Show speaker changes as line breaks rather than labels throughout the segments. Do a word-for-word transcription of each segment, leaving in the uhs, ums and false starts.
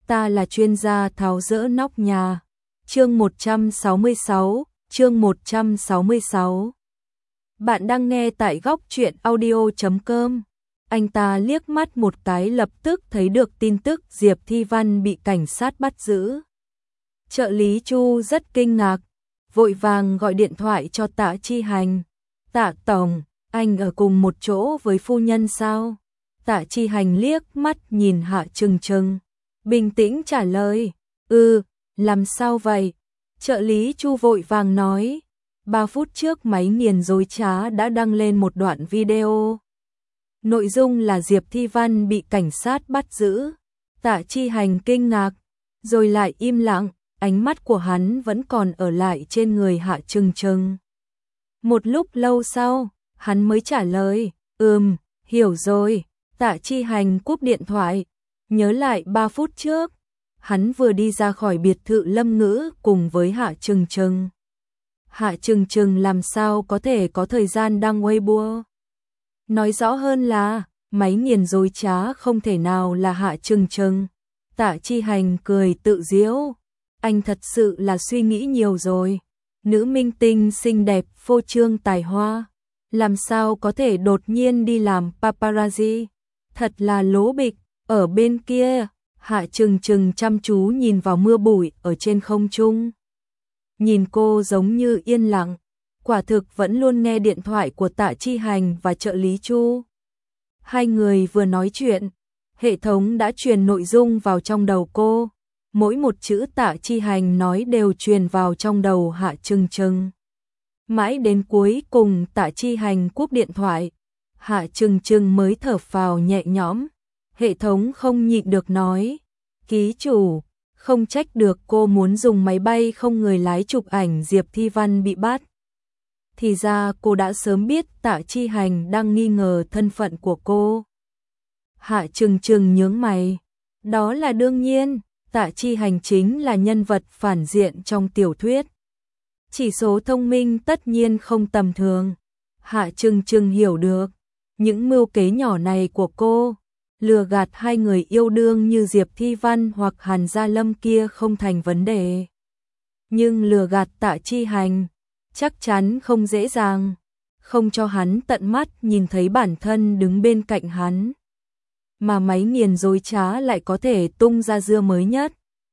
ta là chuyên gia tháo dỡ nóc nhà. Chương một trăm sáu mươi sáu, chương một trăm sáu mươi sáu. Bạn đang nghe tại góc truyện audio chấm com. Anh ta liếc mắt một cái lập tức thấy được tin tức Diệp Thi Văn bị cảnh sát bắt giữ. Trợ lý Chu rất kinh ngạc, vội vàng gọi điện thoại cho Tạ Chi Hành. Tạ tổng, anh ở cùng một chỗ với phu nhân sao? Tạ Chi Hành liếc mắt nhìn Hạ Trừng Trừng, bình tĩnh trả lời, ừ, làm sao vậy? Trợ lý Chu vội vàng nói, ba phút trước máy nghiền dối trá đã đăng lên một đoạn video. Nội dung là Diệp Thi Văn bị cảnh sát bắt giữ. Tạ Chi Hành kinh ngạc, rồi lại im lặng, ánh mắt của hắn vẫn còn ở lại trên người Hạ Trừng Trừng. Một lúc lâu sau, hắn mới trả lời, ừm, hiểu rồi. Tạ Chi Hành cúp điện thoại, nhớ lại ba phút trước, hắn vừa đi ra khỏi biệt thự Lâm Ngữ cùng với Hạ Trừng Trừng. Hạ Trừng Trừng làm sao có thể có thời gian đăng Weibo? Nói rõ hơn là, máy nghiền dối trá không thể nào là Hạ Trừng Trừng. Tạ Chi Hành cười tự giễu, anh thật sự là suy nghĩ nhiều rồi. Nữ minh tinh xinh đẹp phô trương tài hoa, làm sao có thể đột nhiên đi làm paparazzi? Thật là lố bịch. Ở bên kia, Hạ Trừng Trừng chăm chú nhìn vào mưa bụi ở trên không trung. Nhìn cô giống như yên lặng, quả thực vẫn luôn nghe điện thoại của Tạ Chi Hành và trợ lý Chu. Hai người vừa nói chuyện, hệ thống đã truyền nội dung vào trong đầu cô. Mỗi một chữ Tạ Chi Hành nói đều truyền vào trong đầu Hạ Trừng Trừng. Mãi đến cuối cùng Tạ Chi Hành cúp điện thoại, Hạ Trừng Trừng mới thở phào nhẹ nhõm. Hệ thống không nhịn được nói, ký chủ, không trách được cô muốn dùng máy bay không người lái chụp ảnh Diệp Thi Văn bị bắt. Thì ra cô đã sớm biết Tạ Chi Hành đang nghi ngờ thân phận của cô. Hạ Trừng Trừng nhướng mày, đó là đương nhiên, Tạ Chi Hành chính là nhân vật phản diện trong tiểu thuyết. Chỉ số thông minh tất nhiên không tầm thường. Hạ Trừng Trừng hiểu được, những mưu kế nhỏ này của cô, lừa gạt hai người yêu đương như Diệp Thi Văn hoặc Hàn Gia Lâm kia không thành vấn đề. Nhưng lừa gạt Tạ Chi Hành, chắc chắn không dễ dàng, không cho hắn tận mắt nhìn thấy bản thân đứng bên cạnh hắn. Mà máy nghiền dối trá lại có thể tung ra dưa mới nhất.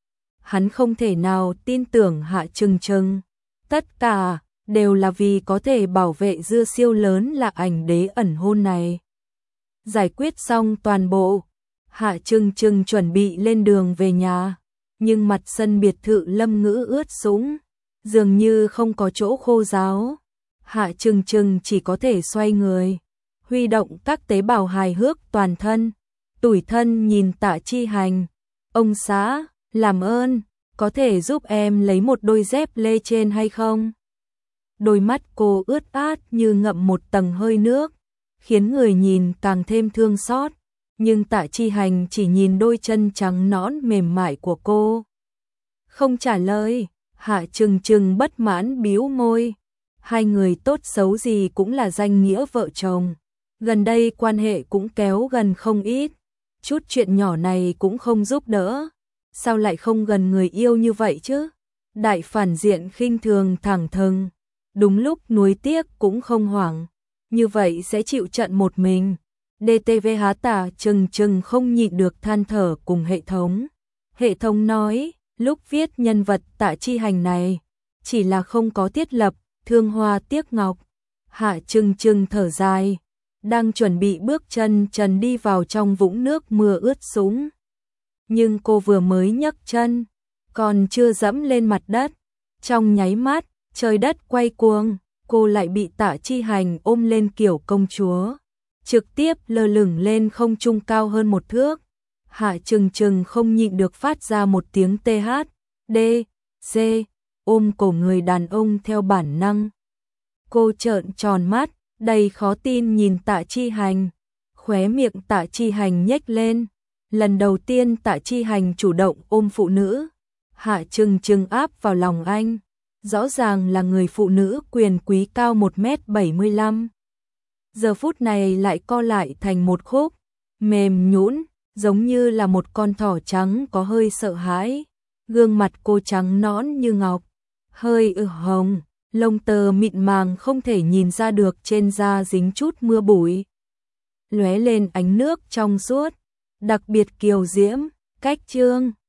Hắn không thể nào tin tưởng Hạ Trừng Trừng. Tất cả đều là vì có thể bảo vệ dưa siêu lớn là ảnh đế ẩn hôn này. Giải quyết xong toàn bộ, Hạ Trừng Trừng chuẩn bị lên đường về nhà, nhưng mặt sân biệt thự Lâm Ngữ ướt sũng, dường như không có chỗ khô ráo. Hạ Trừng Trừng chỉ có thể xoay người, huy động các tế bào hài hước toàn thân, tủi thân nhìn Tạ Chi Hành, ông xã, làm ơn, có thể giúp em lấy một đôi dép lê trên hay không? Đôi mắt cô ướt át như ngậm một tầng hơi nước, khiến người nhìn càng thêm thương xót, nhưng Tạ Chi Hành chỉ nhìn đôi chân trắng nõn mềm mại của cô. Không trả lời, Hạ Trừng Trừng bất mãn bĩu môi, hai người tốt xấu gì cũng là danh nghĩa vợ chồng, gần đây quan hệ cũng kéo gần không ít, chút chuyện nhỏ này cũng không giúp đỡ, sao lại không gần người yêu như vậy chứ? Đại phản diện khinh thường thẳng thừng, đúng lúc nuối tiếc cũng không hoảng. Như vậy sẽ chịu trận một mình. đê tê vê há Tạ Trừng Trừng không nhịn được than thở cùng hệ thống. Hệ thống nói, lúc viết nhân vật Tạ Chi Hành này, chỉ là không có thiết lập, thương hoa tiếc ngọc. Hạ Trừng Trừng thở dài, đang chuẩn bị bước chân trần đi vào trong vũng nước mưa ướt sũng. Nhưng cô vừa mới nhấc chân, còn chưa dẫm lên mặt đất, trong nháy mắt, trời đất quay cuồng. Cô lại bị Tạ Chi Hành ôm lên kiểu công chúa, trực tiếp lơ lửng lên không trung cao hơn một thước. Hạ Trừng Trừng không nhịn được phát ra một tiếng tê hát, đê, dê, ôm cổ người đàn ông theo bản năng. Cô trợn tròn mắt, đầy khó tin nhìn Tạ Chi Hành, khóe miệng Tạ Chi Hành nhếch lên. Lần đầu tiên Tạ Chi Hành chủ động ôm phụ nữ, Hạ Trừng Trừng áp vào lòng anh. Rõ ràng là người phụ nữ quyền quý cao một mét bảy mươi lăm. Giờ phút này lại co lại thành một khúc, mềm nhũn, giống như là một con thỏ trắng có hơi sợ hãi. Gương mặt cô trắng nõn như ngọc, hơi ửng hồng, lông tơ mịn màng không thể nhìn ra được trên da dính chút mưa bụi. Lóe lên ánh nước trong suốt, đặc biệt kiều diễm, cách trương.